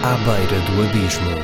À beira do abismo.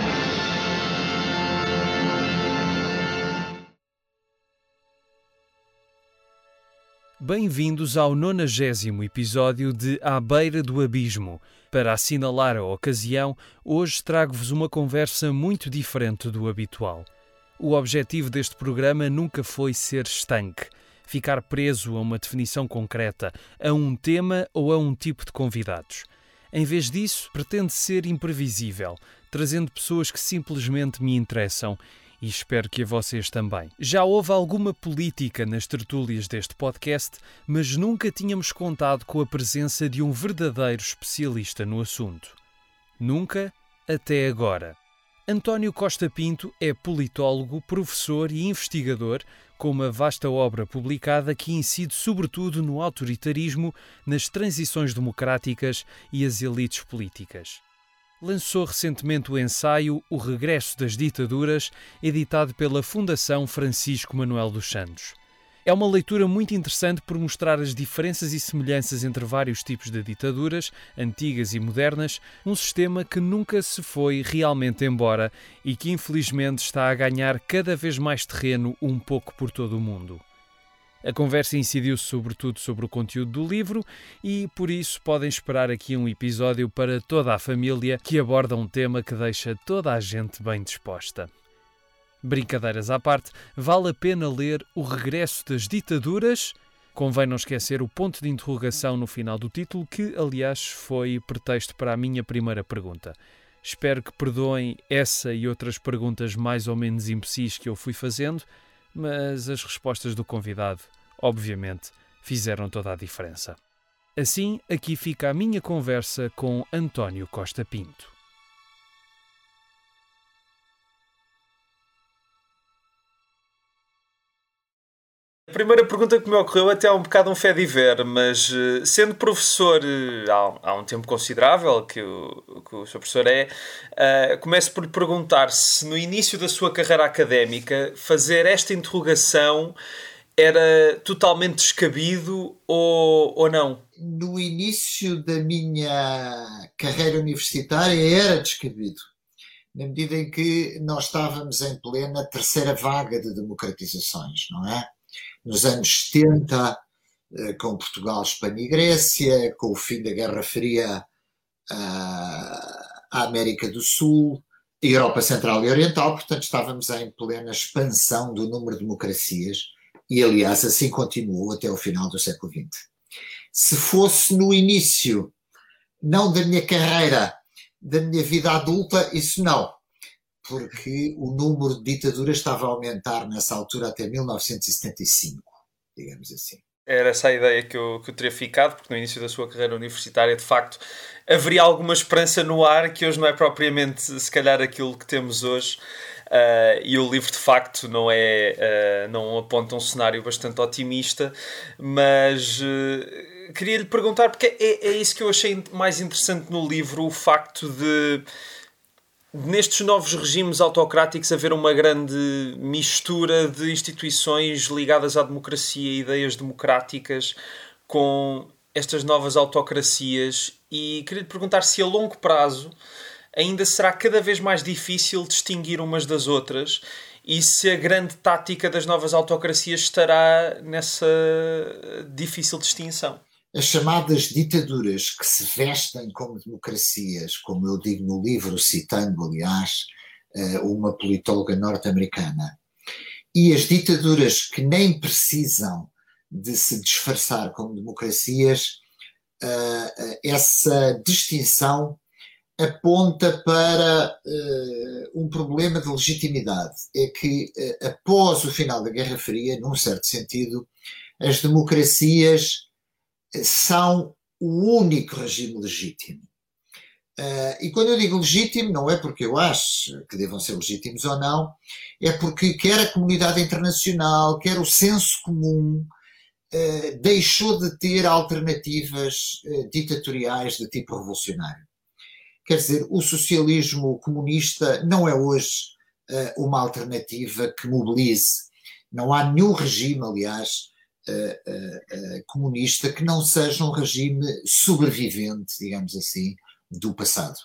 Bem-vindos ao 90º episódio de À beira do abismo. Para assinalar a ocasião, hoje trago-vos uma conversa muito diferente do habitual. O objetivo deste programa nunca foi ser estanque, ficar preso a uma definição concreta, a um tema ou a um tipo de convidados. Em vez disso, pretende ser imprevisível, trazendo pessoas que simplesmente me interessam e espero que a vocês também. Já houve alguma política nas tertúlias deste podcast, mas nunca tínhamos contado com a presença de um verdadeiro especialista no assunto. Nunca, até agora. António Costa Pinto é politólogo, professor e investigador, com uma vasta obra publicada que incide sobretudo no autoritarismo, nas transições democráticas e as elites políticas. Lançou recentemente o ensaio O Regresso das Ditaduras, editado pela Fundação Francisco Manuel dos Santos. É uma leitura muito interessante por mostrar as diferenças e semelhanças entre vários tipos de ditaduras, antigas e modernas, um sistema que nunca se foi realmente embora e que infelizmente está a ganhar cada vez mais terreno um pouco por todo o mundo. A conversa incidiu sobretudo sobre o conteúdo do livro e, por isso, podem esperar aqui um episódio para toda a família que aborda um tema que deixa toda a gente bem disposta. Brincadeiras à parte, vale a pena ler O Regresso das Ditaduras. Convém não esquecer o ponto de interrogação no final do título, que, aliás, foi pretexto para a minha primeira pergunta. Espero que perdoem essa e outras perguntas mais ou menos imbecis que eu fui fazendo, mas as respostas do convidado, obviamente, fizeram toda a diferença. Assim, aqui fica a minha conversa com António Costa Pinto. A primeira pergunta que me ocorreu até é um bocado um fé-diver, mas sendo professor há um tempo considerável que o seu professor começo por lhe perguntar se no início da sua carreira académica fazer esta interrogação era totalmente descabido ou não? No início da minha carreira universitária era descabido, na medida em que nós estávamos em plena terceira vaga de democratizações, não é? Nos anos 70, com Portugal, Espanha e Grécia, com o fim da Guerra Fria, a América do Sul, a Europa Central e Oriental, portanto estávamos em plena expansão do número de democracias e, aliás, assim continuou até o final do século XX. Se fosse no início, não da minha carreira, da minha vida adulta, isso não, porque o número de ditaduras estava a aumentar nessa altura até 1975, digamos assim. Era essa a ideia que eu teria ficado, porque no início da sua carreira universitária, de facto, haveria alguma esperança no ar, que hoje não é propriamente, se calhar, aquilo que temos hoje. E o livro, de facto, não aponta um cenário bastante otimista, mas queria lhe perguntar, porque é isso que eu achei mais interessante no livro, o facto de nestes novos regimes autocráticos haver uma grande mistura de instituições ligadas à democracia e ideias democráticas com estas novas autocracias, e queria lhe perguntar se a longo prazo ainda será cada vez mais difícil distinguir umas das outras e se a grande tática das novas autocracias estará nessa difícil distinção. As chamadas ditaduras que se vestem como democracias, como eu digo no livro, citando, aliás, uma politóloga norte-americana, e as ditaduras que nem precisam de se disfarçar como democracias, essa distinção aponta para um problema de legitimidade. É que, após o final da Guerra Fria, num certo sentido, as democracias são o único regime legítimo. E quando eu digo legítimo, não é porque eu acho que devam ser legítimos ou não, é porque quer a comunidade internacional, quer o senso comum, deixou de ter alternativas ditatoriais de tipo revolucionário. Quer dizer, o socialismo comunista não é hoje uma alternativa que mobilize. Não há nenhum regime, aliás, comunista que não seja um regime sobrevivente, digamos assim, do passado.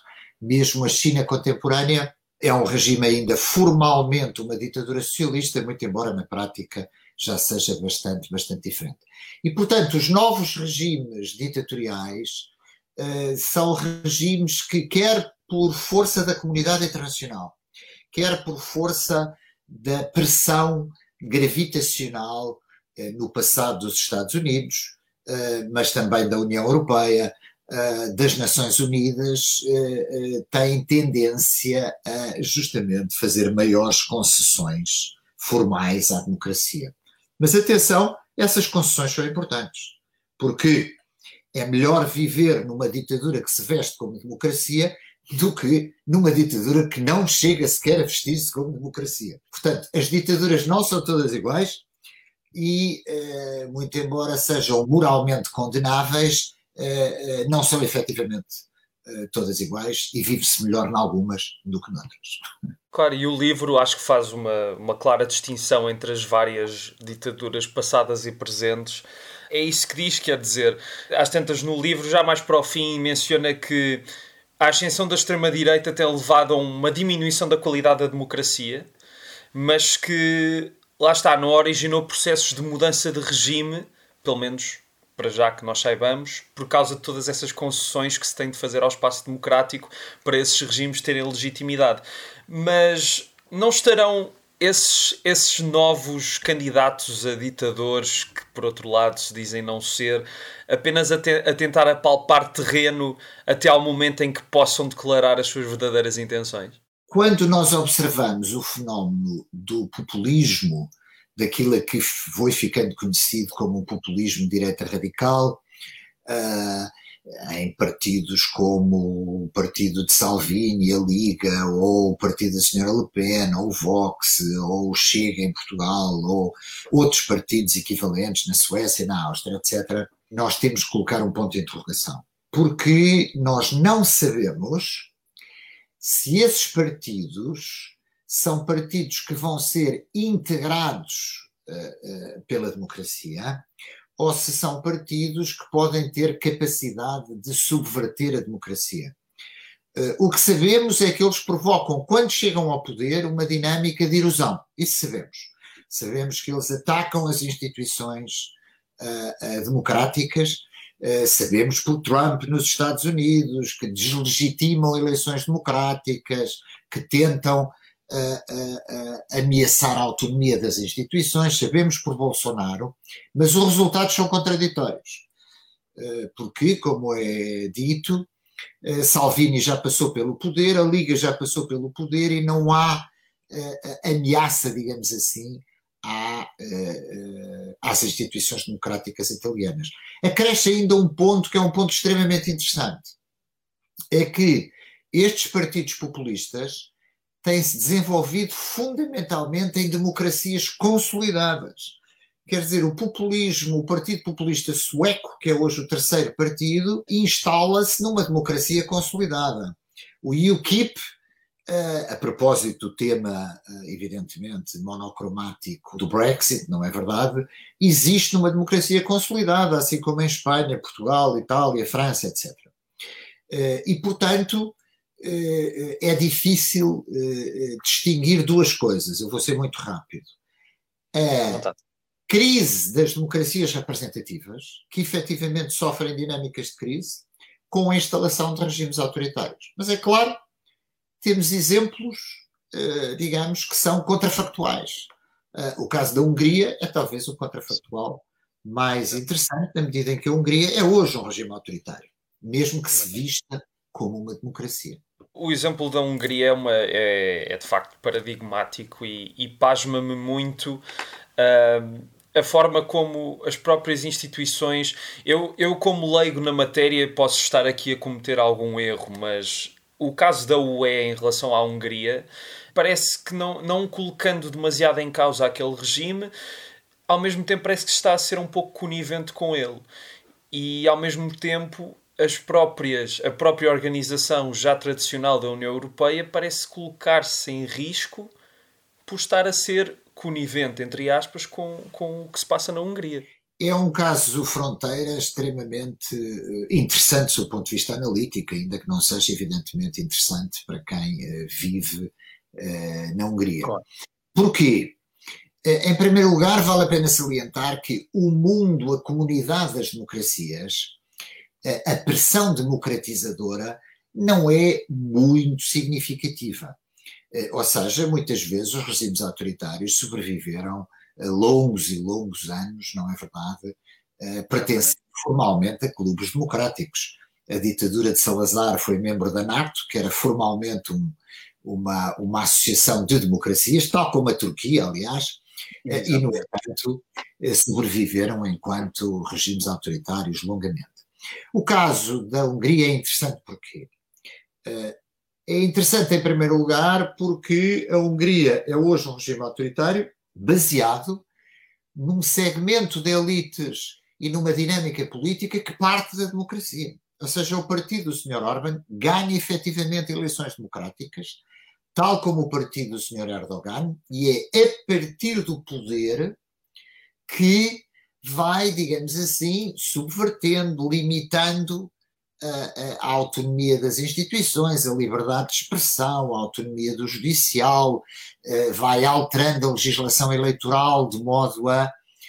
Mesmo a China contemporânea é um regime ainda formalmente uma ditadura socialista, muito embora na prática já seja bastante diferente. E, portanto, os novos regimes ditatoriais são regimes que, quer por força da comunidade internacional, quer por força da pressão gravitacional no passado dos Estados Unidos, mas também da União Europeia, das Nações Unidas, têm tendência a justamente fazer maiores concessões formais à democracia. Mas atenção, essas concessões são importantes, porque é melhor viver numa ditadura que se veste como democracia do que numa ditadura que não chega sequer a vestir-se como democracia. Portanto, as ditaduras não são todas iguais e, muito embora sejam moralmente condenáveis, não são efetivamente todas iguais e vive-se melhor em algumas do que noutras. Claro, e o livro acho que faz uma clara distinção entre as várias ditaduras passadas e presentes. É isso que diz, quer dizer, às tantas no livro, já mais para o fim, menciona que a ascensão da extrema-direita tem levado a uma diminuição da qualidade da democracia, mas que, lá está, não originou processos de mudança de regime, pelo menos para já que nós saibamos, por causa de todas essas concessões que se tem de fazer ao espaço democrático para esses regimes terem legitimidade. Mas não estarão esses novos candidatos a ditadores, que por outro lado se dizem não ser, apenas a tentar apalpar terreno até ao momento em que possam declarar as suas verdadeiras intenções? Quando nós observamos o fenómeno do populismo, daquilo que foi ficando conhecido como um populismo de direita radical, em partidos como o partido de Salvini, a Liga, ou o partido da Sra. Le Pen, ou o Vox, ou o Chega em Portugal, ou outros partidos equivalentes na Suécia, na Áustria, etc., nós temos que colocar um ponto de interrogação. Porque nós não sabemos se esses partidos são partidos que vão ser integrados pela democracia ou se são partidos que podem ter capacidade de subverter a democracia. O que sabemos é que eles provocam, quando chegam ao poder, uma dinâmica de erosão. Isso sabemos. Sabemos que eles atacam as instituições democráticas. Sabemos por Trump nos Estados Unidos, que deslegitimam eleições democráticas, que tentam ameaçar a autonomia das instituições. Sabemos por Bolsonaro, mas os resultados são contraditórios. Porque, como é dito, Salvini já passou pelo poder, a Liga já passou pelo poder e não há ameaça, digamos assim, às instituições democráticas italianas. Acresce ainda um ponto que é um ponto extremamente interessante. É que estes partidos populistas têm-se desenvolvido fundamentalmente em democracias consolidadas. Quer dizer, o populismo, o Partido Populista Sueco, que é hoje o terceiro partido, instala-se numa democracia consolidada. O UKIP, a propósito do tema, evidentemente, monocromático do Brexit, não é verdade? Existe numa democracia consolidada, assim como em Espanha, Portugal, Itália, França, etc. E, portanto, é difícil distinguir duas coisas. Eu vou ser muito rápido. A crise das democracias representativas, que efetivamente sofrem dinâmicas de crise, com a instalação de regimes autoritários. Mas é claro, temos exemplos, digamos, que são contrafactuais. O caso da Hungria é talvez o contrafactual mais interessante, na medida em que a Hungria é hoje um regime autoritário, mesmo que se vista como uma democracia. O exemplo da Hungria é de facto paradigmático e pasma-me muito a forma como as próprias instituições... Eu, como leigo na matéria, posso estar aqui a cometer algum erro, mas o caso da UE em relação à Hungria parece que não colocando demasiado em causa aquele regime, ao mesmo tempo parece que está a ser um pouco conivente com ele. E, ao mesmo tempo, a própria organização já tradicional da União Europeia parece colocar-se em risco por estar a ser conivente, entre aspas, com o que se passa na Hungria. É um caso fronteira extremamente interessante do seu ponto de vista analítico, ainda que não seja evidentemente interessante para quem vive na Hungria. Claro. Porquê? Em primeiro lugar, vale a pena salientar que o mundo, a comunidade das democracias, a pressão democratizadora não é muito significativa. Ou seja, muitas vezes os regimes autoritários sobreviveram longos e longos anos, não é verdade, pertencem formalmente a clubes democráticos. A ditadura de Salazar foi membro da NATO, que era formalmente uma associação de democracias, tal como a Turquia, aliás, e, no entanto, sobreviveram enquanto regimes autoritários longamente. O caso da Hungria é interessante porque é interessante, em primeiro lugar, porque a Hungria é hoje um regime autoritário baseado num segmento de elites e numa dinâmica política que parte da democracia. Ou seja, o partido do Sr. Orbán ganha efetivamente eleições democráticas, tal como o partido do Sr. Erdogan, e é a partir do poder que vai, digamos assim, subvertendo, limitando a autonomia das instituições, a liberdade de expressão, a autonomia do judicial, vai alterando a legislação eleitoral de modo a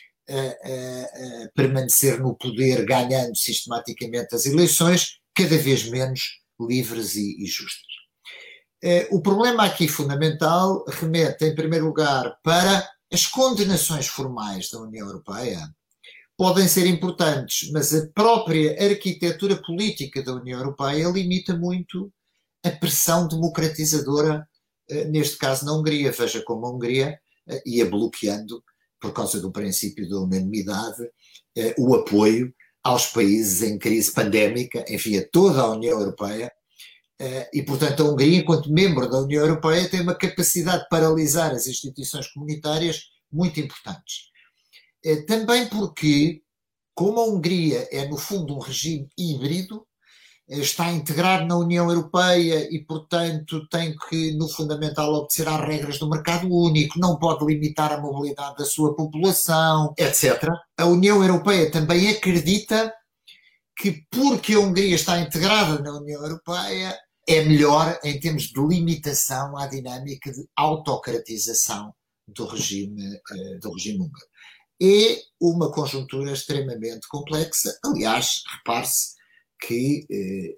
permanecer no poder, ganhando sistematicamente as eleições, cada vez menos livres e justas. O problema aqui fundamental remete, em primeiro lugar, para as condenações formais da União Europeia. Podem ser importantes, mas a própria arquitetura política da União Europeia limita muito a pressão democratizadora, neste caso na Hungria. Veja como a Hungria ia bloqueando, por causa do princípio da unanimidade, o apoio aos países em crise pandémica, enfim, a toda a União Europeia, e, portanto, a Hungria, enquanto membro da União Europeia, tem uma capacidade de paralisar as instituições comunitárias muito importantes. Também porque, como a Hungria é, no fundo, um regime híbrido, está integrado na União Europeia e, portanto, tem que, no fundamental, obedecer às regras do mercado único, não pode limitar a mobilidade da sua população, etc. A União Europeia também acredita que, porque a Hungria está integrada na União Europeia, é melhor em termos de limitação à dinâmica de autocratização do regime húngaro. É uma conjuntura extremamente complexa. Aliás, repare-se que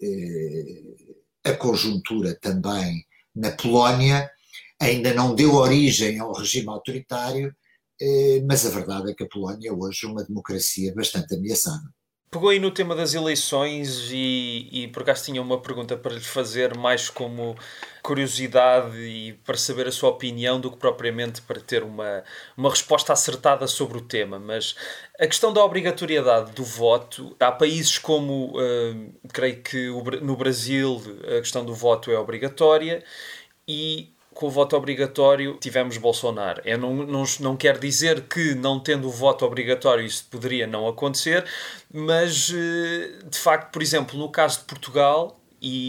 a conjuntura também na Polónia ainda não deu origem ao regime autoritário, mas a verdade é que a Polónia hoje é uma democracia bastante ameaçada. Pegou aí no tema das eleições e por acaso tinha uma pergunta para lhe fazer, mais como curiosidade e para saber a sua opinião do que propriamente para ter uma resposta acertada sobre o tema. Mas a questão da obrigatoriedade do voto, há países como, creio que no Brasil, a questão do voto é obrigatória e com o voto obrigatório tivemos Bolsonaro. Eu não quero dizer que não tendo o voto obrigatório isso poderia não acontecer, mas de facto, por exemplo, no caso de Portugal,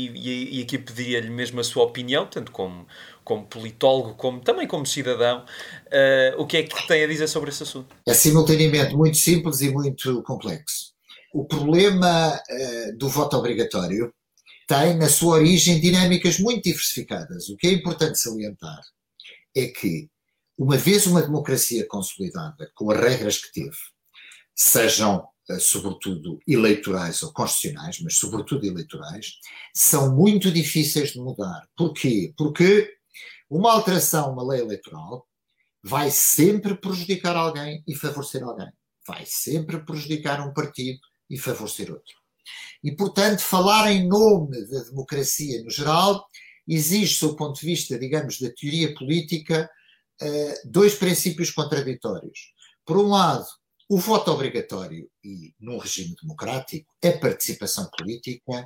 e aqui pediria-lhe mesmo a sua opinião, tanto como politólogo, também como cidadão, o que é que tem a dizer sobre esse assunto? É simultaneamente muito simples e muito complexo. O problema do voto obrigatório tem na sua origem dinâmicas muito diversificadas. O que é importante salientar é que, uma vez uma democracia consolidada, com as regras que teve, sejam sobretudo eleitorais ou constitucionais, mas sobretudo eleitorais, são muito difíceis de mudar. Porquê? Porque uma alteração, uma lei eleitoral, vai sempre prejudicar alguém e favorecer alguém. Vai sempre prejudicar um partido e favorecer outro. E, portanto, falar em nome da democracia no geral exige, do ponto de vista, digamos, da teoria política, dois princípios contraditórios. Por um lado, o voto obrigatório e, num regime democrático, a participação política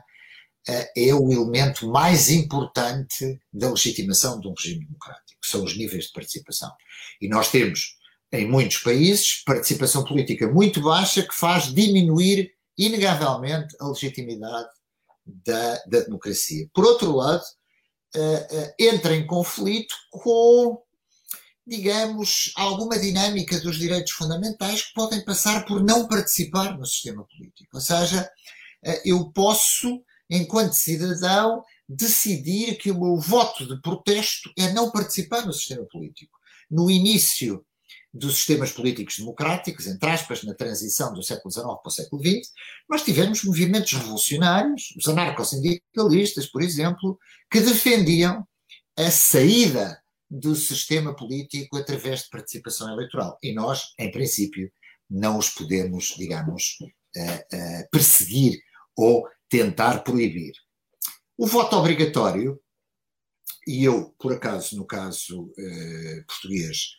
é o elemento mais importante da legitimação de um regime democrático, são os níveis de participação. E nós temos, em muitos países, participação política muito baixa que faz diminuir inegavelmente a legitimidade da democracia. Por outro lado, entra em conflito com digamos, alguma dinâmica dos direitos fundamentais que podem passar por não participar no sistema político. Ou seja, eu posso, enquanto cidadão, decidir que o meu voto de protesto é não participar no sistema político. No início dos sistemas políticos democráticos, entre aspas, na transição do século XIX para o século XX, nós tivemos movimentos revolucionários, os anarcossindicalistas, por exemplo, que defendiam a saída do sistema político através de participação eleitoral. E nós, em princípio, não os podemos, digamos, perseguir ou tentar proibir. O voto obrigatório, e eu, por acaso, no caso português,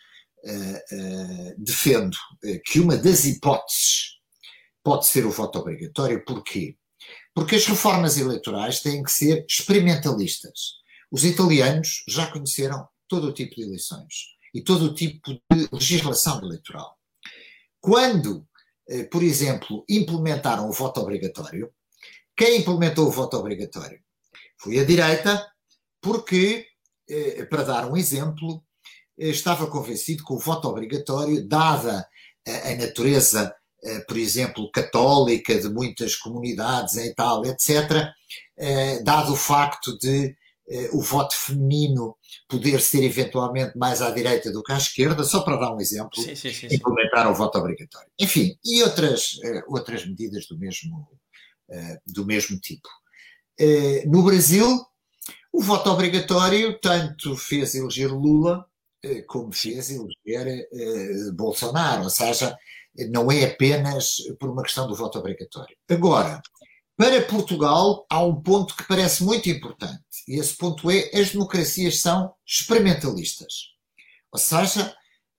defendo que uma das hipóteses pode ser o voto obrigatório. Porquê? Porque as reformas eleitorais têm que ser experimentalistas. Os italianos já conheceram todo o tipo de eleições e todo o tipo de legislação eleitoral. Quando, por exemplo, implementaram o voto obrigatório, quem implementou o voto obrigatório? Foi a direita, porque, para dar um exemplo, estava convencido que o voto obrigatório, dada a natureza, por exemplo, católica de muitas comunidades em Itália, etc., dado o facto de o voto feminino poder ser eventualmente mais à direita do que à esquerda, só para dar um exemplo, sim. implementaram o voto obrigatório. Enfim, e outras medidas do mesmo tipo. No Brasil, o voto obrigatório tanto fez eleger Lula como fez eleger Bolsonaro, ou seja, não é apenas por uma questão do voto obrigatório. Agora, para Portugal há um ponto que parece muito importante, e esse ponto é: as democracias são experimentalistas. Ou seja,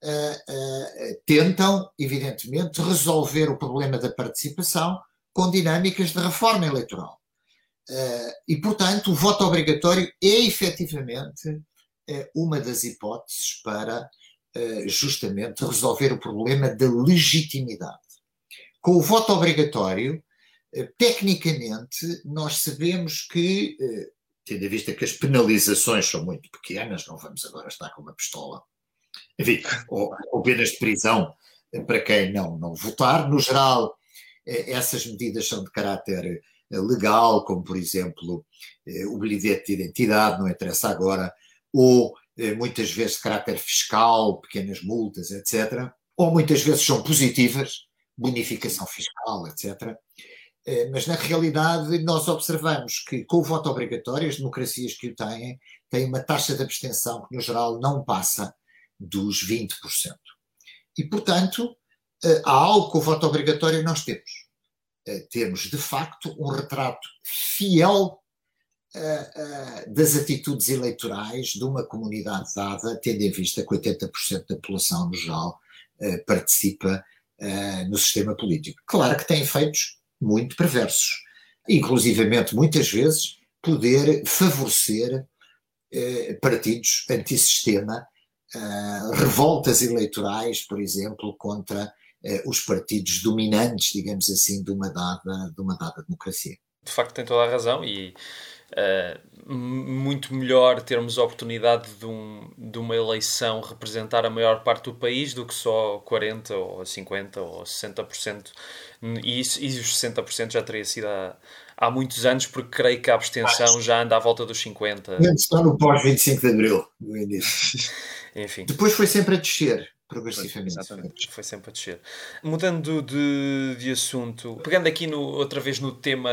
tentam, evidentemente, resolver o problema da participação com dinâmicas de reforma eleitoral. E, portanto, o voto obrigatório é efetivamente uma das hipóteses para justamente resolver o problema da legitimidade. Com o voto obrigatório, tecnicamente, nós sabemos que, tendo em vista que as penalizações são muito pequenas, não vamos agora estar com uma pistola, enfim, ou penas de prisão para quem não votar. No geral, essas medidas são de caráter legal, como, por exemplo, o bilhete de identidade, não interessa agora, ou muitas vezes de caráter fiscal, pequenas multas, etc. Ou muitas vezes são positivas, bonificação fiscal, etc. Mas, na realidade, nós observamos que, com o voto obrigatório, as democracias que o têm uma taxa de abstenção que, no geral, não passa dos 20%. E, portanto, há algo que o voto obrigatório nós temos. Temos, de facto, um retrato fiel das atitudes eleitorais de uma comunidade dada, tendo em vista que 80% da população, no geral, participa no sistema político. Claro que tem efeitos muito perversos, inclusivamente, muitas vezes, poder favorecer partidos antissistema, revoltas eleitorais, por exemplo, contra os partidos dominantes, digamos assim, de uma dada democracia. De facto, tem toda a razão, e muito melhor termos a oportunidade de uma eleição representar a maior parte do país do que só 40% ou 50% ou 60%. E os 60% já teria sido há muitos anos, porque creio que a abstenção já anda à volta dos 50%. Só no pós-25 de Abril, no início. Enfim. Depois foi sempre a descer, progressivamente. Exatamente, foi sempre a descer. Mudando de assunto, pegando aqui outra vez no tema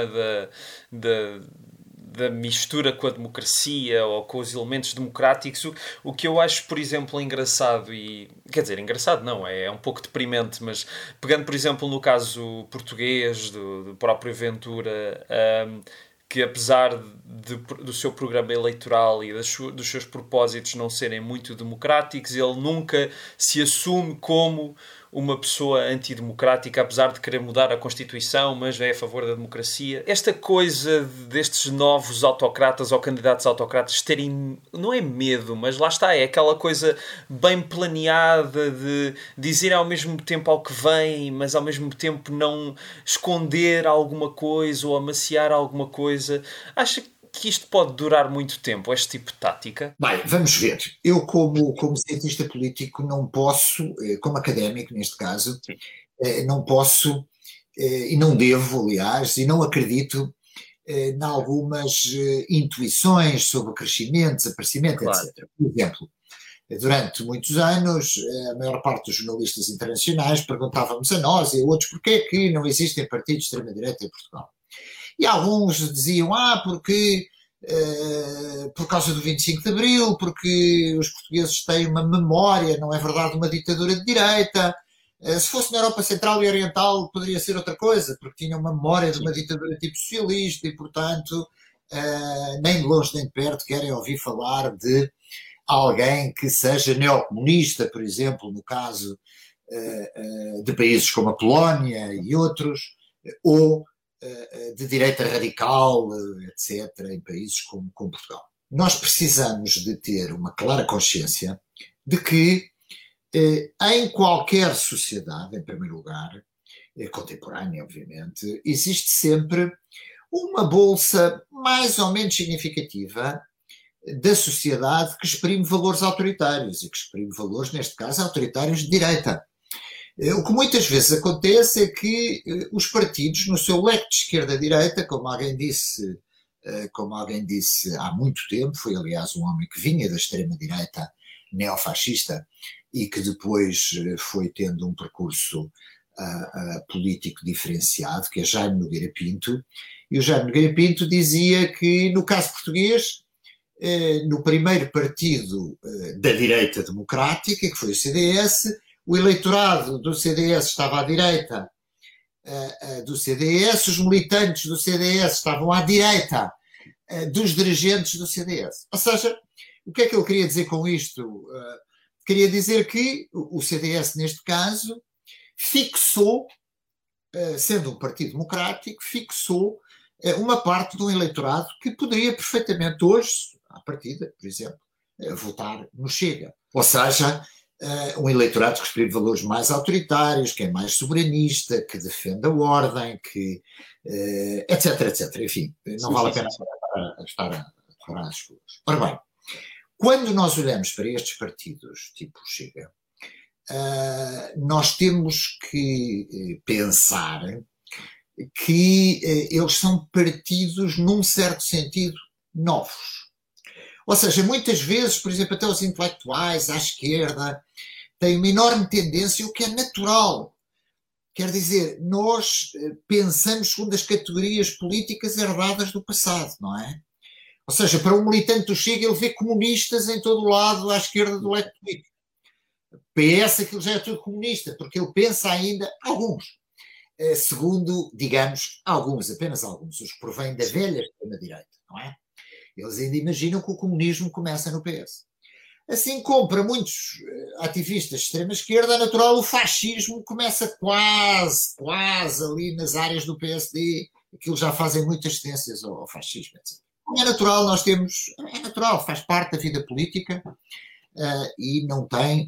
da mistura com a democracia ou com os elementos democráticos, o que eu acho, por exemplo, engraçado, e quer dizer, engraçado não, é um pouco deprimente, mas pegando, por exemplo, no caso português do próprio Ventura, que apesar do seu programa eleitoral e dos seus propósitos não serem muito democráticos, ele nunca se assume como uma pessoa antidemocrática, apesar de querer mudar a Constituição, mas é a favor da democracia. Esta coisa destes novos autocratas ou candidatos autocratas terem, não é medo, mas lá está, é aquela coisa bem planeada de dizer ao mesmo tempo ao que vem, mas ao mesmo tempo não esconder alguma coisa ou amaciar alguma coisa. que isto pode durar muito tempo, este tipo de tática? Bem, vamos ver. Eu, como cientista político, não posso, como académico neste caso, não posso e não devo, aliás, e não acredito em algumas intuições sobre o crescimento, desaparecimento, Claro. etc. Por exemplo, durante muitos anos, a maior parte dos jornalistas internacionais perguntavam-nos a nós e a outros porquê é que não existem partidos de extrema-direita em Portugal. E alguns diziam, porque por causa do 25 de Abril, porque os portugueses têm uma memória, não é verdade, uma ditadura de direita. Se fosse na Europa Central e Oriental poderia ser outra coisa, porque tinham uma memória de uma ditadura tipo socialista e, portanto, nem de longe nem de perto querem ouvir falar de alguém que seja neocomunista, por exemplo, no caso de países como a Polónia e outros, ou de direita radical, etc., em países como Portugal. Nós precisamos de ter uma clara consciência de que em qualquer sociedade, em primeiro lugar, contemporânea, obviamente, existe sempre uma bolsa mais ou menos significativa da sociedade que exprime valores autoritários e que exprime valores, neste caso, autoritários de direita. O que muitas vezes acontece é que os partidos, no seu leque de esquerda-direita, como alguém disse há muito tempo, foi aliás um homem que vinha da extrema-direita neofascista e que depois foi tendo um percurso político diferenciado, que é Jaime Nogueira Pinto, e o Jaime Nogueira Pinto dizia que, no caso português, no primeiro partido da direita democrática, que foi o CDS, o eleitorado do CDS estava à direita do CDS, os militantes do CDS estavam à direita dos dirigentes do CDS. Ou seja, o que é que ele queria dizer com isto? Queria dizer que o CDS, neste caso, fixou, sendo um partido democrático, fixou uma parte de um eleitorado que poderia perfeitamente hoje, à partida, por exemplo, votar no Chega. Ou seja, um eleitorado que exprime valores mais autoritários, que é mais soberanista, que defende a ordem, que, etc, etc. Enfim, não vale a pena estar a falar as coisas. Ora bem, quando nós olhamos para estes partidos tipo Chega, nós temos que pensar que eles são partidos, num certo sentido, novos. Ou seja, muitas vezes, por exemplo, até os intelectuais à esquerda têm uma enorme tendência, o que é natural. Quer dizer, nós pensamos segundo as categorias políticas herdadas do passado, não é? Ou seja, para um militante do Chega, ele vê comunistas em todo o lado à esquerda do leque político. PS, aquilo já é tudo comunista, porque ele pensa ainda, alguns, segundo, digamos, alguns, apenas alguns, os que provêm da velha extrema-direita, não é? Eles ainda imaginam que o comunismo começa no PS. Assim como para muitos ativistas de extrema-esquerda, é natural, o fascismo começa quase ali nas áreas do PSD, aquilo já fazem muitas tendências ao fascismo, etc. É natural, é natural, faz parte da vida política e não tem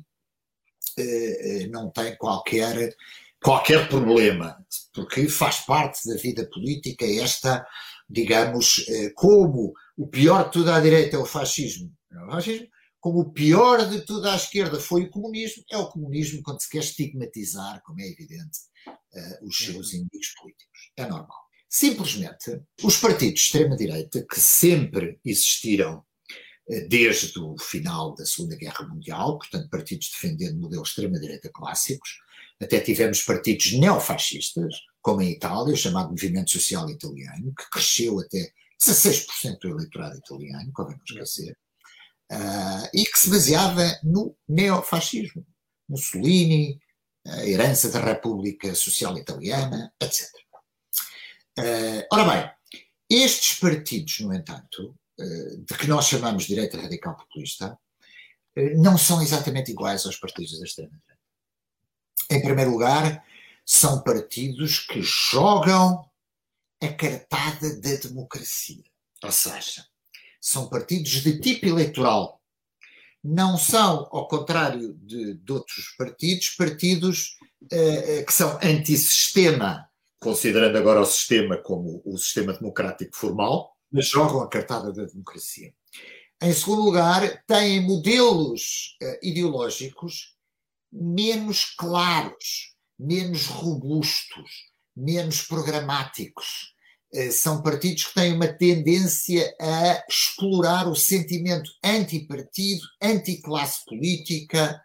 qualquer problema, porque faz parte da vida política esta, digamos, como o pior de tudo à direita é o fascismo, como o pior de tudo à esquerda foi o comunismo, é o comunismo quando se quer estigmatizar, como é evidente, os seus inimigos políticos. É normal. Simplesmente, os partidos de extrema-direita, que sempre existiram desde o final da Segunda Guerra Mundial, portanto, partidos defendendo modelos de extrema-direita clássicos, até tivemos partidos neofascistas, como em Itália, chamado Movimento Social Italiano, que cresceu até 16% do eleitorado italiano, convém não esquecer, e que se baseava no neofascismo. Mussolini, a herança da República Social Italiana, etc. Ora bem, estes partidos, no entanto, de que nós chamamos de direita radical populista, não são exatamente iguais aos partidos da extrema-direita. Em primeiro lugar, são partidos que jogam a cartada da democracia. Ou seja, são partidos de tipo eleitoral. Não são, ao contrário de outros partidos que são antissistema, considerando agora o sistema como o sistema democrático formal, mas jogam a cartada da democracia. Em segundo lugar, têm modelos ideológicos menos claros, menos robustos, menos programáticos. São partidos que têm uma tendência a explorar o sentimento antipartido, anticlasse política.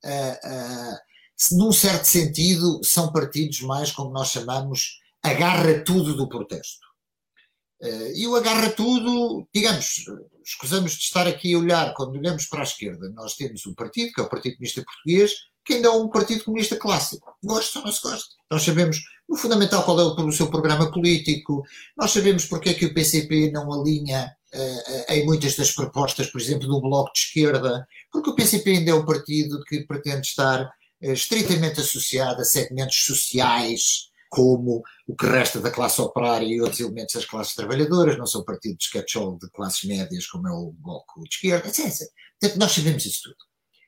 Num certo sentido, são partidos mais, como nós chamamos, agarra-tudo do protesto. E o agarra-tudo, digamos, escusamos de estar aqui a olhar, quando olhamos para a esquerda, nós temos um partido, que é o Partido Comunista Português, que ainda é um partido comunista clássico. Gosta ou não se gosta? Nós sabemos, no fundamental, qual é o seu programa político, nós sabemos porque é que o PCP não alinha em muitas das propostas, por exemplo, do Bloco de Esquerda, porque o PCP ainda é um partido que pretende estar estritamente associado a segmentos sociais, como o que resta da classe operária e outros elementos das classes trabalhadoras, não são partidos de catch-all de classes médias, como é o Bloco de Esquerda, etc. Portanto, nós sabemos isso tudo.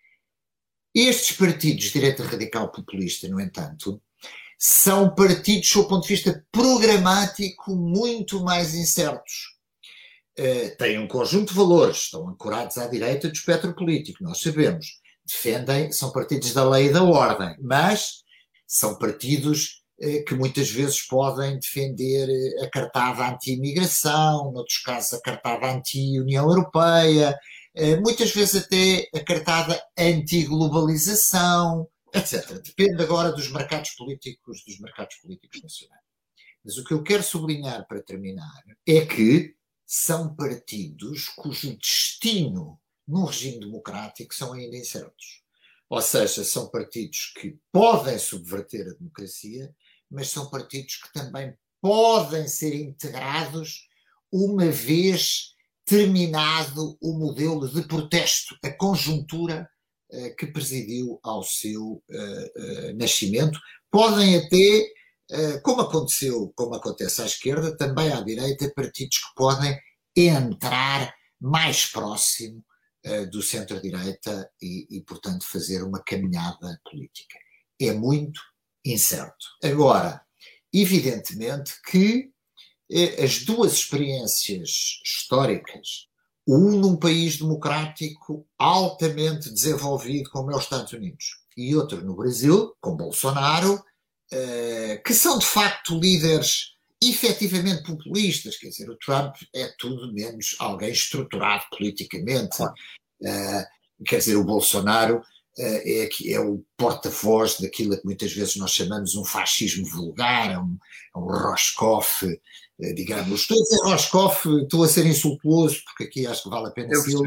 Estes partidos de direita radical populista, no entanto, são partidos, do ponto de vista programático, muito mais incertos. Têm um conjunto de valores, estão ancorados à direita do espectro político, nós sabemos. Defendem, são partidos da lei e da ordem, mas são partidos que muitas vezes podem defender a cartada anti-imigração, noutros casos a cartada anti-União Europeia, muitas vezes até a cartada anti-globalização, etc. Depende agora dos mercados políticos nacionais. Mas o que eu quero sublinhar para terminar é que são partidos cujo destino num regime democrático são ainda incertos. Ou seja, são partidos que podem subverter a democracia, mas são partidos que também podem ser integrados uma vez terminado o modelo de protesto, a conjuntura que presidiu ao seu nascimento. Podem até, como acontece à esquerda, também à direita, partidos que podem entrar mais próximo do centro-direita e, portanto, fazer uma caminhada política. É muito incerto. Agora, evidentemente que as duas experiências históricas, um num país democrático altamente desenvolvido como é os Estados Unidos e outro no Brasil, com Bolsonaro, que são de facto líderes efetivamente populistas, quer dizer, o Trump é tudo menos alguém estruturado politicamente, quer dizer, o Bolsonaro é o porta-voz daquilo que muitas vezes nós chamamos um fascismo vulgar, um Roscoff, digamos. Estou a dizer Roscoff, estou a ser insultuoso, porque aqui acho que vale a pena ser.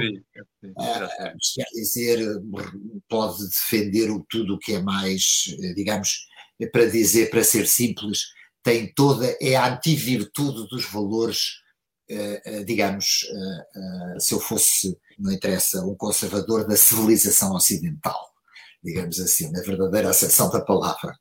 Quer dizer, pode defender tudo o que é mais, digamos, para ser simples, é a antivirtude dos valores, digamos, se eu fosse, não interessa, um conservador da civilização ocidental, digamos assim, na verdadeira acessão da palavra.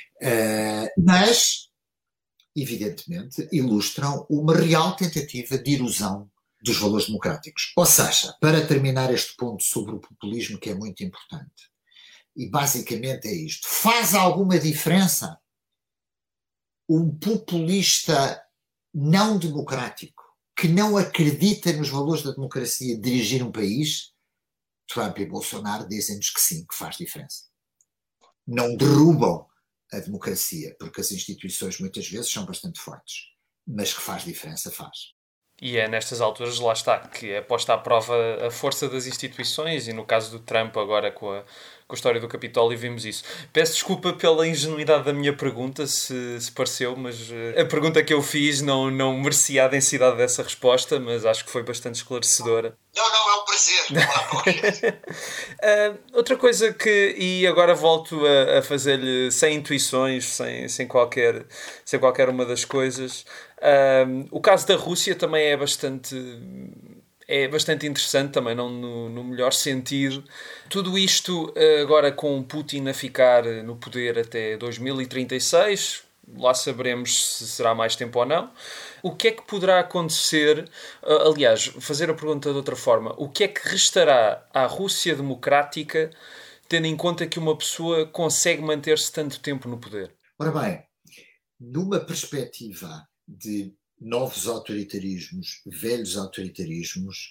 Mas, evidentemente, ilustram uma real tentativa de erosão dos valores democráticos. Ou seja, para terminar este ponto sobre o populismo, que é muito importante, e basicamente é isto: faz alguma diferença um populista não democrático, que não acredita nos valores da democracia, dirigir um país? Trump e Bolsonaro dizem-nos que sim, que faz diferença. Não derrubam a democracia, porque as instituições muitas vezes são bastante fortes, mas que faz diferença, faz. E é nestas alturas, lá está, que é posta à prova a força das instituições, e no caso do Trump agora com a história do Capitólio vimos isso. Peço desculpa pela ingenuidade da minha pergunta, se pareceu, mas a pergunta que eu fiz não merecia a densidade dessa resposta, mas acho que foi bastante esclarecedora. Não, é um prazer. Outra coisa e agora volto a fazer-lhe sem intuições, sem qualquer uma das coisas. O caso da Rússia também é bastante interessante, também não no melhor sentido. Tudo isto agora com Putin a ficar no poder até 2036, lá saberemos se será mais tempo ou não. O que é que poderá acontecer? Aliás, fazer a pergunta de outra forma: o que é que restará à Rússia democrática, tendo em conta que uma pessoa consegue manter-se tanto tempo no poder? Ora bem, numa perspectiva de novos autoritarismos, velhos autoritarismos,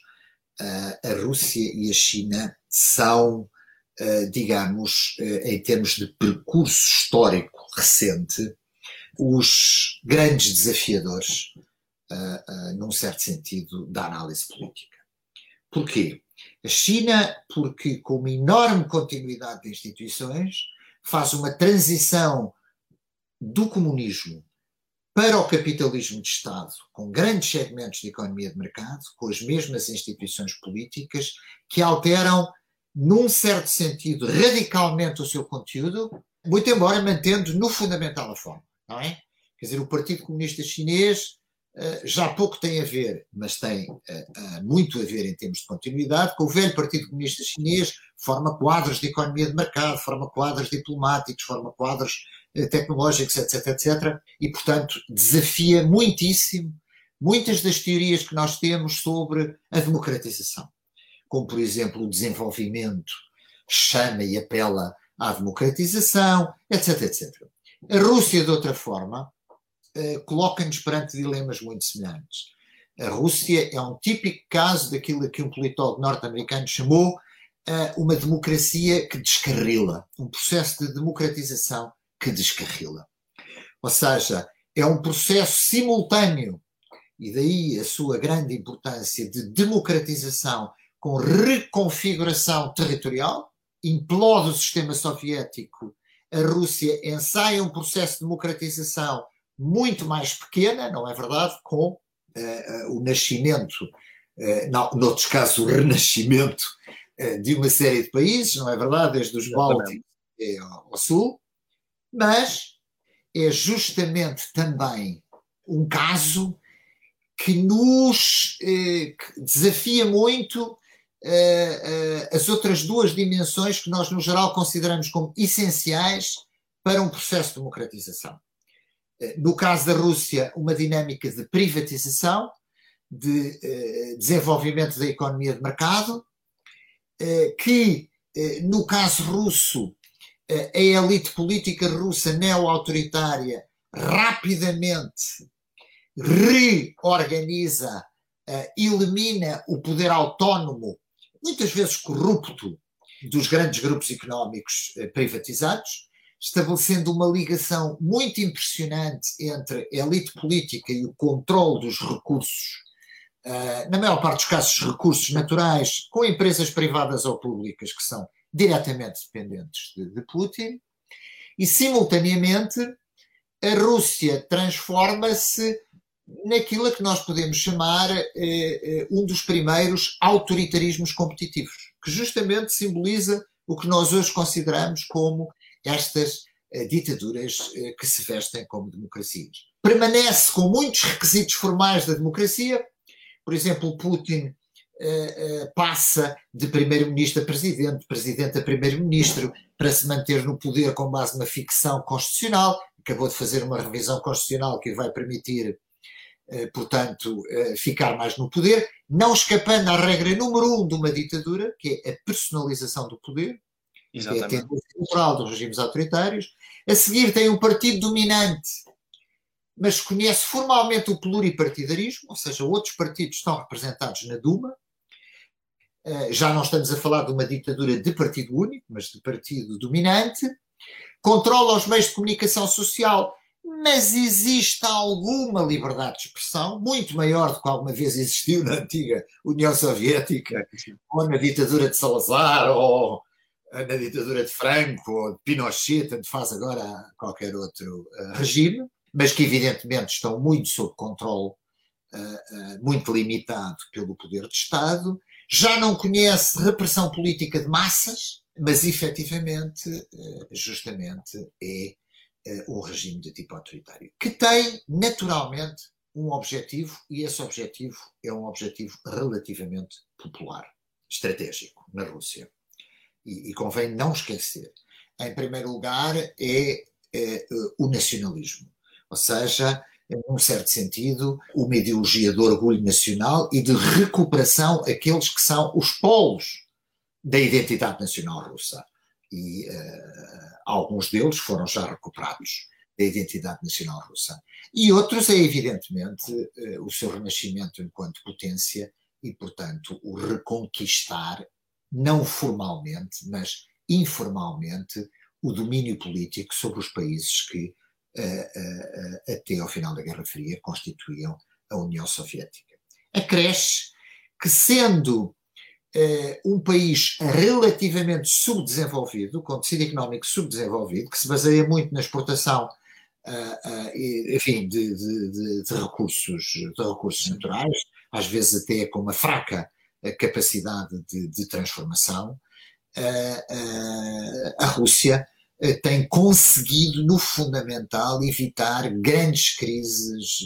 a Rússia e a China são, digamos, em termos de percurso histórico recente, os grandes desafiadores, num certo sentido, da análise política. Porquê? A China, porque com uma enorme continuidade de instituições, faz uma transição do comunismo para o capitalismo de Estado, com grandes segmentos de economia de mercado, com as mesmas instituições políticas, que alteram, num certo sentido, radicalmente o seu conteúdo, muito embora mantendo no fundamental a forma, não é? Quer dizer, o Partido Comunista Chinês já pouco tem a ver, mas tem muito a ver em termos de continuidade, com o velho Partido Comunista Chinês, forma quadros de economia de mercado, forma quadros diplomáticos, forma quadros tecnológicos, etc, etc, e, portanto, desafia muitíssimo muitas das teorias que nós temos sobre a democratização, como, por exemplo, o desenvolvimento chama e apela à democratização, etc, etc. A Rússia, de outra forma, coloca-nos perante dilemas muito semelhantes. A Rússia é um típico caso daquilo que um politólogo norte-americano chamou uma democracia que descarrila, um processo de democratização que descarrila. Ou seja, é um processo simultâneo, e daí a sua grande importância, de democratização com reconfiguração territorial. Implode o sistema soviético, a Rússia ensaia um processo de democratização muito mais pequena, não é verdade, com o nascimento, noutros casos o renascimento de uma série de países, não é verdade, desde os Bálticos ao sul, mas é justamente também um caso que nos desafia muito as outras duas dimensões que nós, no geral, consideramos como essenciais para um processo de democratização. No caso da Rússia, uma dinâmica de privatização, de desenvolvimento da economia de mercado, que, no caso russo, a elite política russa neo-autoritária rapidamente reorganiza, elimina o poder autónomo, muitas vezes corrupto, dos grandes grupos económicos privatizados, estabelecendo uma ligação muito impressionante entre a elite política e o controle dos recursos, na maior parte dos casos recursos naturais, com empresas privadas ou públicas que são diretamente dependentes de Putin, e simultaneamente a Rússia transforma-se naquilo que nós podemos chamar um dos primeiros autoritarismos competitivos, que justamente simboliza o que nós hoje consideramos como estas ditaduras que se vestem como democracias. Permanece com muitos requisitos formais da democracia. Por exemplo, Putin passa de primeiro-ministro a presidente, presidente a primeiro-ministro, para se manter no poder com base numa ficção constitucional. Acabou de fazer uma revisão constitucional que vai permitir, portanto, ficar mais no poder, não escapando à regra número 1 de uma ditadura, que é a personalização do poder. Exatamente. Que é a tendência natural dos regimes autoritários. A seguir tem um partido dominante, mas conhece formalmente o pluripartidarismo, ou seja, outros partidos estão representados na Duma. Já não estamos a falar de uma ditadura de partido único, mas de partido dominante. Controla os meios de comunicação social, mas existe alguma liberdade de expressão, muito maior do que alguma vez existiu na antiga União Soviética, ou na ditadura de Salazar, ou na ditadura de Franco, ou de Pinochet, tanto faz agora qualquer outro regime, mas que evidentemente estão muito sob controle, muito limitado pelo poder de Estado. Já não conhece repressão política de massas, mas efetivamente, justamente, é um regime de tipo autoritário, que tem naturalmente um objetivo, e esse objetivo é um objetivo relativamente popular, estratégico, na Rússia. E convém não esquecer, em primeiro lugar, é o nacionalismo, ou seja, num certo sentido, uma ideologia de orgulho nacional e de recuperação àqueles que são os polos da identidade nacional russa. E alguns deles foram já recuperados da identidade nacional russa. e outros é, evidentemente, o seu renascimento enquanto potência e, portanto, o reconquistar, não formalmente, mas informalmente, o domínio político sobre os países que, até ao final da Guerra Fria, constituíam a União Soviética. Acresce que, sendo um país relativamente subdesenvolvido, com tecido económico subdesenvolvido, que se baseia muito na exportação enfim, de recursos naturais, às vezes até com uma fraca capacidade de transformação, a Rússia tem conseguido, no fundamental, evitar grandes crises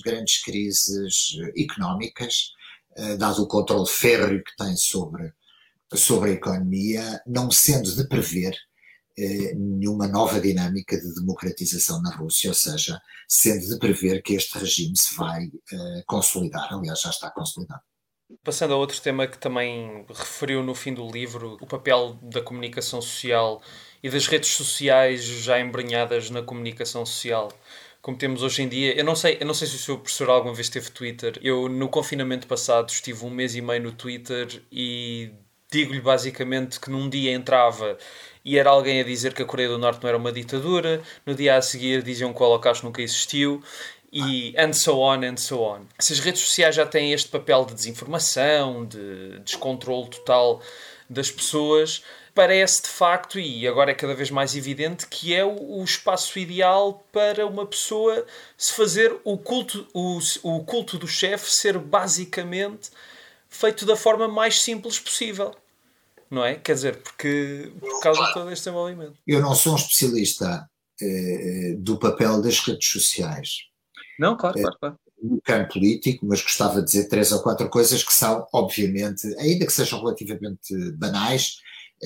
económicas, dado o controle férreo que tem sobre a economia, não sendo de prever nenhuma nova dinâmica de democratização na Rússia, ou seja, sendo de prever que este regime se vai consolidar. Aliás, já está consolidado. Passando a outro tema que também referiu no fim do livro, o papel da comunicação social e das redes sociais já embrenhadas na comunicação social, como temos hoje em dia. Eu não sei se o seu professor alguma vez teve Twitter. Eu, no confinamento passado, estive 1 mês e meio no Twitter e digo-lhe basicamente que num dia entrava e era alguém a dizer que a Coreia do Norte não era uma ditadura, no dia a seguir diziam que o Holocausto nunca existiu, e and so on, and so on. Se as redes sociais já têm este papel de desinformação, de descontrole total das pessoas, parece de facto, e agora é cada vez mais evidente, que é o espaço ideal para uma pessoa se fazer o culto do chefe ser basicamente feito da forma mais simples possível. Não é? Quer dizer, por causa de todo este desenvolvimento. Eu não sou um especialista do papel das redes sociais. Não, claro. No campo político, mas gostava de dizer 3 ou 4 coisas que são, obviamente, ainda que sejam relativamente banais,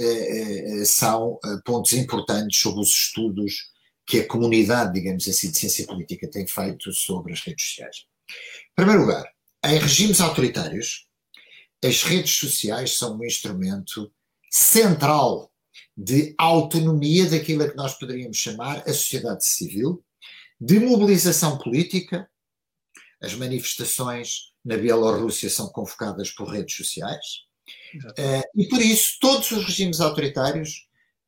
são pontos importantes sobre os estudos que a comunidade, digamos assim, de ciência política tem feito sobre as redes sociais. Em primeiro lugar, em regimes autoritários, as redes sociais são um instrumento central de autonomia daquilo a que nós poderíamos chamar a sociedade civil, de mobilização política. As manifestações na Bielorrússia são convocadas por redes sociais. E por isso todos os regimes autoritários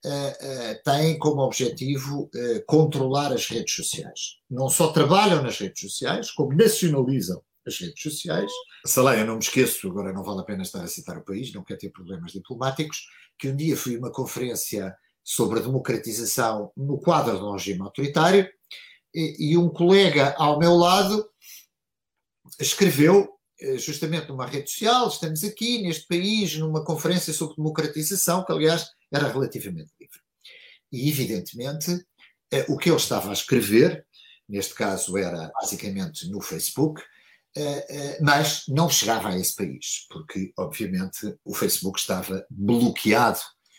têm como objetivo controlar as redes sociais. Não só trabalham nas redes sociais, como nacionalizam as redes sociais. Sei lá, eu não me esqueço, agora não vale a pena estar a citar o país, não quero ter problemas diplomáticos, que um dia fui a uma conferência sobre a democratização no quadro de um regime autoritário e um colega ao meu lado escreveu, justamente numa rede social, estamos aqui neste país numa conferência sobre democratização, que aliás era relativamente livre. E evidentemente o que ele estava a escrever, neste caso era basicamente no Facebook, mas não chegava a esse país, porque obviamente o Facebook estava bloqueado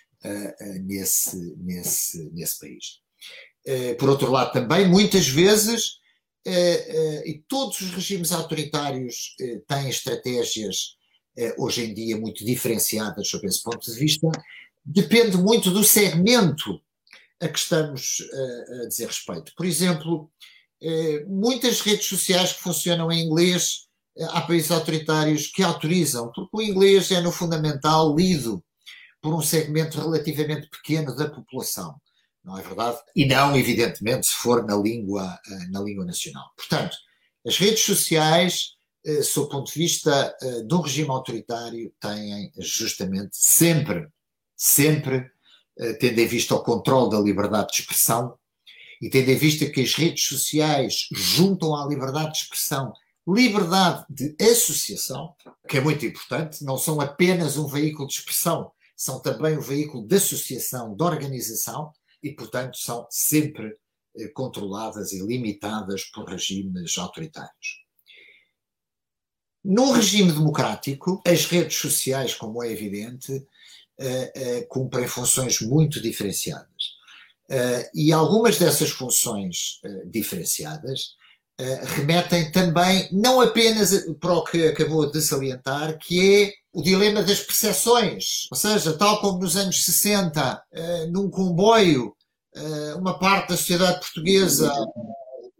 nesse país. Por outro lado também, muitas vezes, e todos os regimes autoritários têm estratégias hoje em dia muito diferenciadas sob esse ponto de vista, depende muito do segmento a que estamos a dizer respeito. Por exemplo, muitas redes sociais que funcionam em inglês, há países autoritários que autorizam, porque o inglês é no fundamental lido por um segmento relativamente pequeno da população, não é verdade? E não, evidentemente, se for na língua nacional. Portanto, as redes sociais, sob o ponto de vista de um regime autoritário, têm justamente sempre, tendo em vista o controle da liberdade de expressão, e tendo em vista que as redes sociais juntam à liberdade de expressão liberdade de associação, que é muito importante, não são apenas um veículo de expressão, são também um veículo de associação, de organização, e, portanto, são sempre controladas e limitadas por regimes autoritários. Num regime democrático, as redes sociais, como é evidente, cumprem funções muito diferenciadas. E algumas dessas funções diferenciadas remetem também não apenas para o que acabou de salientar, que é o dilema das percepções. Ou seja, tal como nos anos 60, num comboio, uma parte da sociedade portuguesa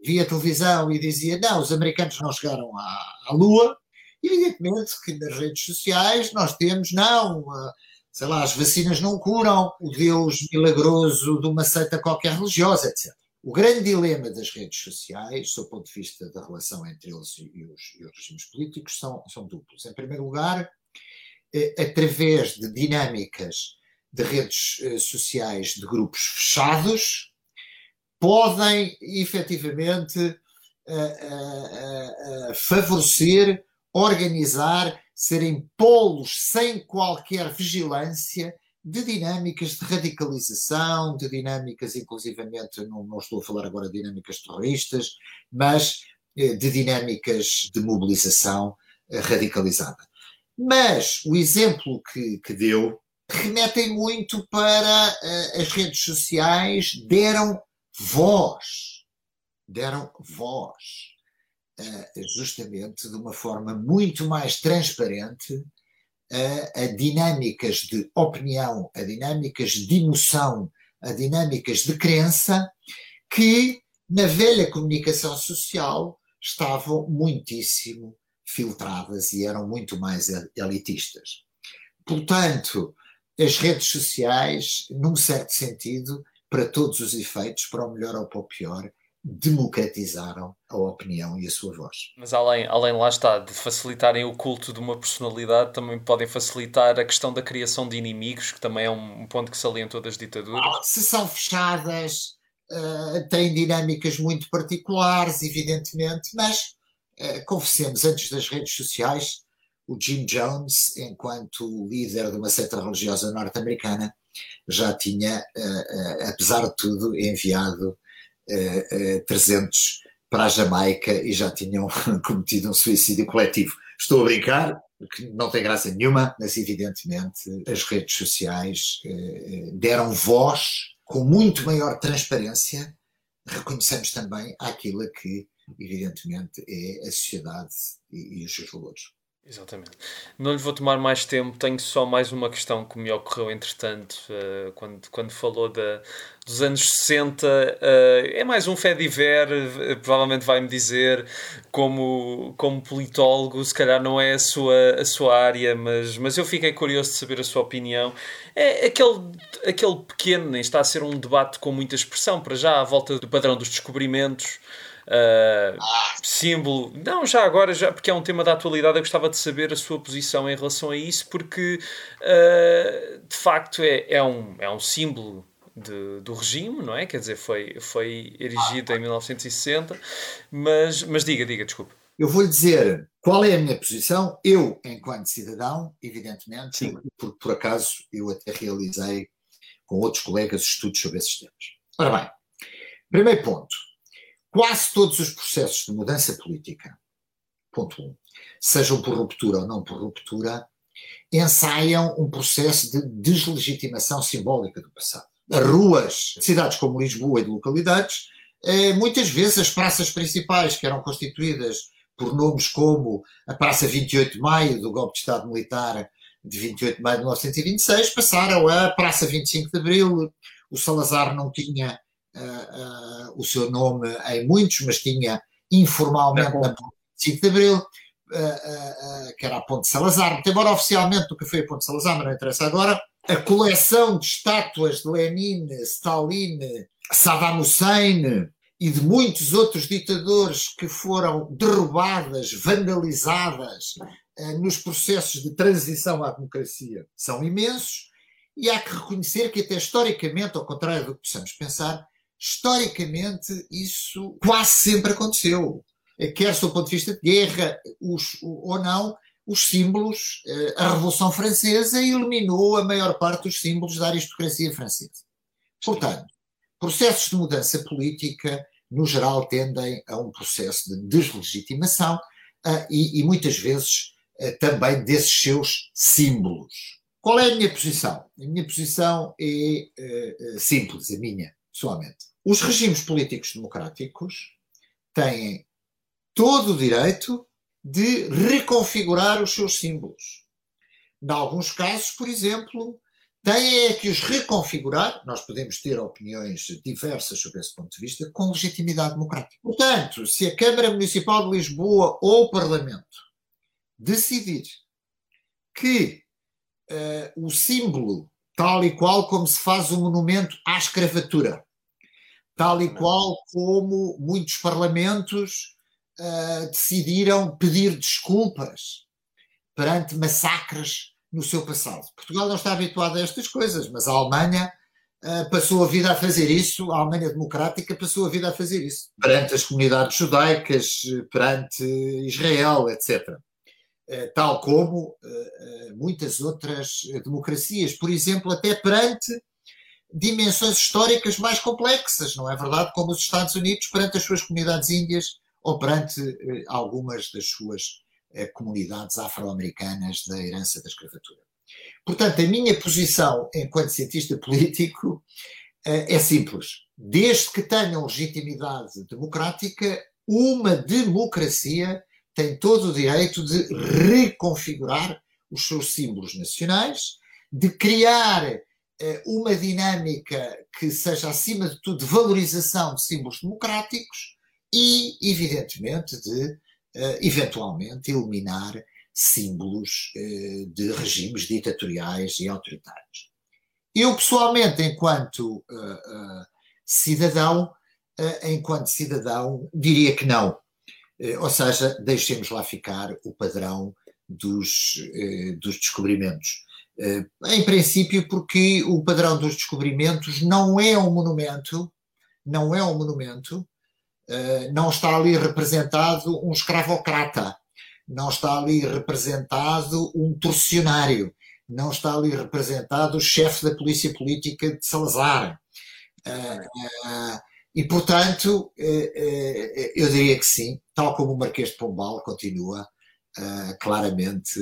via televisão e dizia não, os americanos não chegaram à Lua. Evidentemente que nas redes sociais nós temos, não, sei lá, as vacinas não curam, o Deus milagroso de uma seita qualquer religiosa, etc. O grande dilema das redes sociais, do ponto de vista da relação entre eles e os regimes políticos, são duplos. Em primeiro lugar, através de dinâmicas de redes sociais de grupos fechados, podem efetivamente favorecer, organizar, serem polos sem qualquer vigilância de dinâmicas de radicalização, de dinâmicas, inclusivamente, não estou a falar agora de dinâmicas terroristas, mas de dinâmicas de mobilização radicalizada. Mas o exemplo que deu remetem muito para as redes sociais deram voz, justamente de uma forma muito mais transparente a dinâmicas de opinião, a dinâmicas de emoção, a dinâmicas de crença que na velha comunicação social estavam muitíssimo filtradas e eram muito mais elitistas. Portanto, as redes sociais, num certo sentido, para todos os efeitos, para o melhor ou para o pior, democratizaram a opinião e a sua voz. Mas além lá está, de facilitarem o culto de uma personalidade, também podem facilitar a questão da criação de inimigos, que também é um ponto que salientou das ditaduras. Se são fechadas, têm dinâmicas muito particulares, evidentemente, mas confessemos, antes das redes sociais, o Jim Jones, enquanto líder de uma seita religiosa norte-americana, já tinha, apesar de tudo, enviado 300 para a Jamaica e já tinham cometido um suicídio coletivo. Estou a brincar, porque não tem graça nenhuma, mas evidentemente as redes sociais deram voz com muito maior transparência, reconhecemos também aquilo que evidentemente é a sociedade e os seus valores. Exatamente. Não lhe vou tomar mais tempo, tenho só mais uma questão que me ocorreu entretanto, quando falou dos anos 60, é mais um fait divers, provavelmente vai-me dizer, como politólogo, se calhar não é a sua área, mas eu fiquei curioso de saber a sua opinião. É aquele pequeno, nem está a ser um debate com muita expressão, para já, à volta do padrão dos descobrimentos, símbolo, não, já agora, porque é um tema da atualidade, eu gostava de saber a sua posição em relação a isso, porque de facto é um símbolo do regime, não é? Quer dizer, foi erigido em 1960, mas diga, desculpe. Eu vou-lhe dizer qual é a minha posição, eu, enquanto cidadão, evidentemente, sim, porque por acaso eu até realizei com outros colegas estudos sobre esses temas. Ora bem, primeiro ponto. Quase todos os processos de mudança política, ponto 1, sejam por ruptura ou não por ruptura, ensaiam um processo de deslegitimação simbólica do passado. As ruas de cidades como Lisboa e de localidades, muitas vezes as praças principais, que eram constituídas por nomes como a Praça 28 de Maio, do golpe de Estado Militar de 28 de maio de 1926, passaram a Praça 25 de Abril. O Salazar não tinha o seu nome em muitos, mas tinha informalmente na Ponte 25 de Abril, que era a Ponte Salazar, embora oficialmente nunca foi a Ponte Salazar, mas não interessa agora. A coleção de estátuas de Lenin, Stalin, Saddam Hussein e de muitos outros ditadores que foram derrubadas, vandalizadas nos processos de transição à democracia são imensos, e há que reconhecer que até historicamente, ao contrário do que possamos pensar, historicamente isso quase sempre aconteceu. Quer do ponto de vista de guerra ou não, os símbolos, a Revolução Francesa eliminou a maior parte dos símbolos da aristocracia francesa. Portanto, processos de mudança política, no geral, tendem a um processo de deslegitimação e muitas vezes também desses seus símbolos. Qual é a minha posição? A minha posição é simples, a minha, pessoalmente. Os regimes políticos democráticos têm todo o direito de reconfigurar os seus símbolos. Em alguns casos, por exemplo, têm é que os reconfigurar. Nós podemos ter opiniões diversas sobre esse ponto de vista, com legitimidade democrática. Portanto, se a Câmara Municipal de Lisboa ou o Parlamento decidir que o símbolo, tal e qual como se faz o monumento à escravatura, tal e qual como muitos parlamentos decidiram pedir desculpas perante massacres no seu passado. Portugal não está habituado a estas coisas, mas a Alemanha passou a vida a fazer isso, a Alemanha democrática passou a vida a fazer isso, perante as comunidades judaicas, perante Israel, etc. Tal como muitas outras democracias, por exemplo, até perante dimensões históricas mais complexas, não é verdade? Como os Estados Unidos perante as suas comunidades índias ou perante algumas das suas comunidades afro-americanas da herança da escravatura. Portanto, a minha posição enquanto cientista político é simples. Desde que tenham legitimidade democrática, uma democracia tem todo o direito de reconfigurar os seus símbolos nacionais, de criar uma dinâmica que seja, acima de tudo, de valorização de símbolos democráticos e, evidentemente, de, eventualmente, eliminar símbolos de regimes ditatoriais e autoritários. Eu, pessoalmente, enquanto cidadão, diria que não. Ou seja, deixemos lá ficar o padrão dos descobrimentos. Em princípio, porque o padrão dos descobrimentos não é um monumento, não está ali representado um escravocrata, não está ali representado um torcionário, não está ali representado o chefe da polícia política de Salazar. E, portanto, eu diria que sim, tal como o Marquês de Pombal continua claramente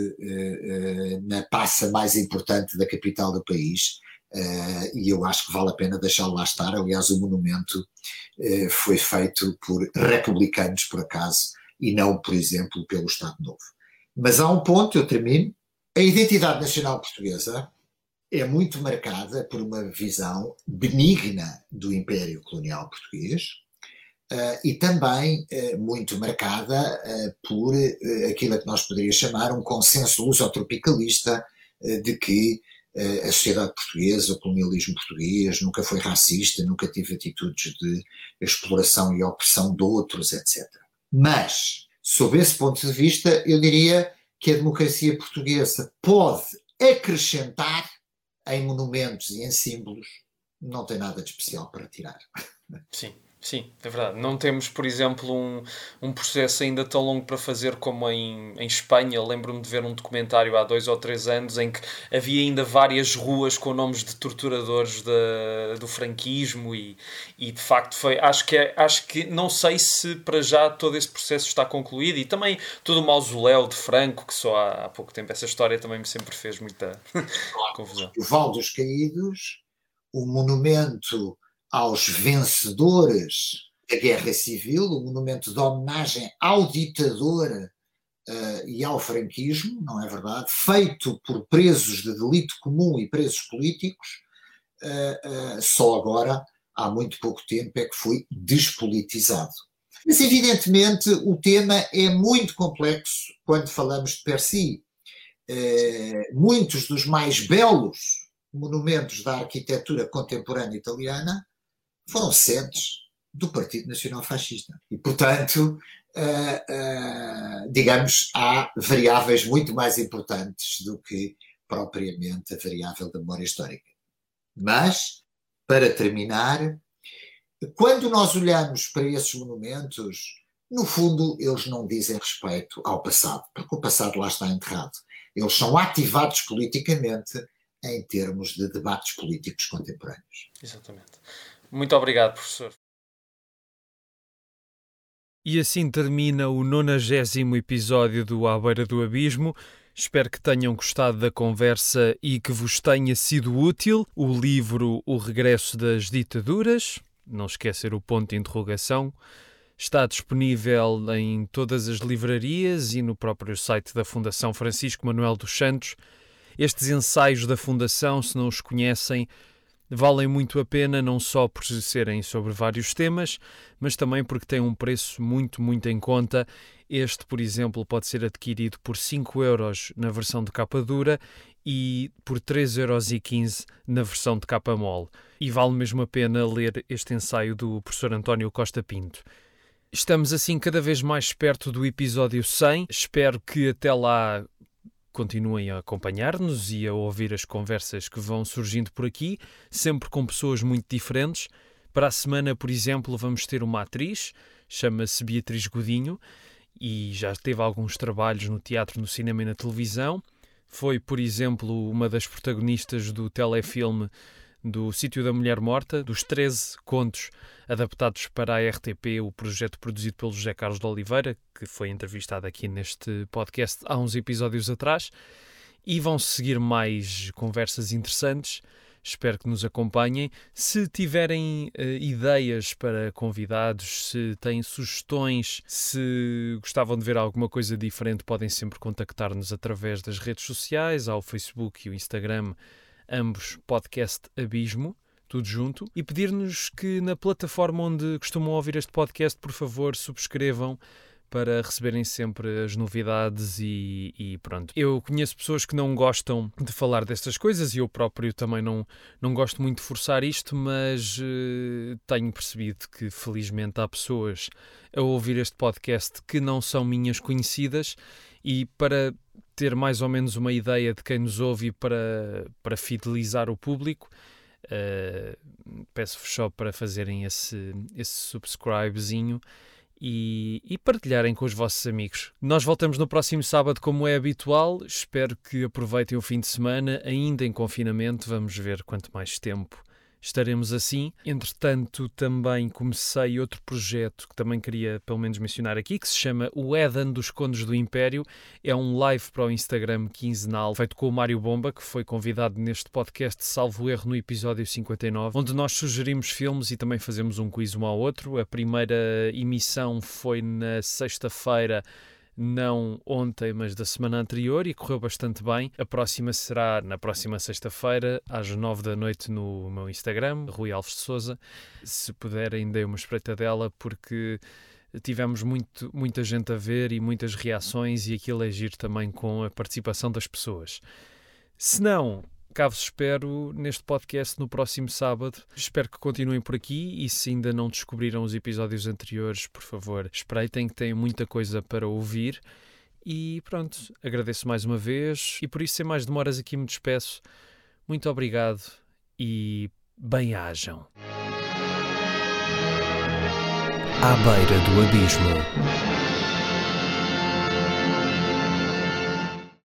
na praça mais importante da capital do país, e eu acho que vale a pena deixá-lo lá estar. Aliás, o monumento foi feito por republicanos, por acaso, e não, por exemplo, pelo Estado Novo. Mas há um ponto, eu termino, a identidade nacional portuguesa é muito marcada por uma visão benigna do Império Colonial Português e também muito marcada por aquilo que nós poderíamos chamar um consenso lusotropicalista de que a sociedade portuguesa, o colonialismo português nunca foi racista, nunca teve atitudes de exploração e opressão de outros, etc. Mas, sob esse ponto de vista, eu diria que a democracia portuguesa pode acrescentar em monumentos e em símbolos, não tem nada de especial para tirar. Sim, é verdade. Não temos, por exemplo, um processo ainda tão longo para fazer como em Espanha. Lembro-me de ver um documentário há 2 ou 3 anos em que havia ainda várias ruas com nomes de torturadores do franquismo e de facto foi... Acho que não sei se para já todo esse processo está concluído, e também todo o mausoléu de Franco, que só há pouco tempo essa história também me sempre fez muita confusão. O Val dos Caídos, o monumento aos vencedores da Guerra Civil, o monumento de homenagem ao ditador e ao franquismo, não é verdade? Feito por presos de delito comum e presos políticos, só agora, há muito pouco tempo, é que foi despolitizado. Mas, evidentemente, o tema é muito complexo quando falamos de per si. Muitos dos mais belos monumentos da arquitetura contemporânea italiana foram sedes do Partido Nacional Fascista. E, portanto, digamos, há variáveis muito mais importantes do que propriamente a variável da memória histórica. Mas, para terminar, quando nós olhamos para esses monumentos, no fundo, eles não dizem respeito ao passado, porque o passado lá está enterrado. Eles são ativados politicamente em termos de debates políticos contemporâneos. Exatamente. Muito obrigado, professor. E assim termina o 90º episódio do À Beira do Abismo. Espero que tenham gostado da conversa e que vos tenha sido útil o livro O Regresso das Ditaduras. Não esquecer o ponto de interrogação. Está disponível em todas as livrarias e no próprio site da Fundação Francisco Manuel dos Santos. Estes ensaios da Fundação, se não os conhecem, valem muito a pena, não só por serem sobre vários temas, mas também porque têm um preço muito, muito em conta. Este, por exemplo, pode ser adquirido por 5€ na versão de capa dura e por 3,15€ na versão de capa mole. E vale mesmo a pena ler este ensaio do professor António Costa Pinto. Estamos assim cada vez mais perto do episódio 100. Espero que até lá continuem a acompanhar-nos e a ouvir as conversas que vão surgindo por aqui, sempre com pessoas muito diferentes. Para a semana, por exemplo, vamos ter uma atriz, chama-se Beatriz Godinho, e já teve alguns trabalhos no teatro, no cinema e na televisão. Foi, por exemplo, uma das protagonistas do telefilme do Sítio da Mulher Morta, dos 13 contos adaptados para a RTP, o projeto produzido pelo José Carlos de Oliveira, que foi entrevistado aqui neste podcast há uns episódios atrás. E vão seguir mais conversas interessantes. Espero que nos acompanhem. Se tiverem ideias para convidados, se têm sugestões, se gostavam de ver alguma coisa diferente, podem sempre contactar-nos através das redes sociais, ao Facebook e o Instagram, ambos Podcast Abismo, tudo junto, e pedir-nos que na plataforma onde costumam ouvir este podcast, por favor, subscrevam para receberem sempre as novidades e pronto. Eu conheço pessoas que não gostam de falar destas coisas e eu próprio também não gosto muito de forçar isto, mas tenho percebido que felizmente há pessoas a ouvir este podcast que não são minhas conhecidas, e para ter mais ou menos uma ideia de quem nos ouve e para fidelizar o público, peço-vos só para fazerem esse subscribezinho e partilharem com os vossos amigos. Nós voltamos no próximo sábado, como é habitual. Espero que aproveitem o fim de semana, ainda em confinamento. Vamos ver quanto mais tempo estaremos assim. Entretanto, também comecei outro projeto que também queria pelo menos mencionar aqui, que se chama O Éden dos Condes do Império. É um live para o Instagram quinzenal, feito com o Mário Bomba, que foi convidado neste podcast, salvo erro, no episódio 59, onde nós sugerimos filmes e também fazemos um quiz um ao outro. A primeira emissão foi na sexta-feira, não ontem, mas da semana anterior, e correu bastante bem. A próxima será na próxima sexta-feira, às 21h no meu Instagram, Rui Alves de Sousa. Se puderem, deem uma espreitadela, porque tivemos muita gente a ver e muitas reações, e aquilo é giro também com a participação das pessoas. Se não, cá vos espero neste podcast no próximo sábado. Espero que continuem por aqui, e se ainda não descobriram os episódios anteriores, por favor, espreitem, que têm muita coisa para ouvir. E pronto, agradeço mais uma vez, e por isso, sem mais demoras, aqui me despeço. Muito obrigado e bem-ajam. À beira do abismo.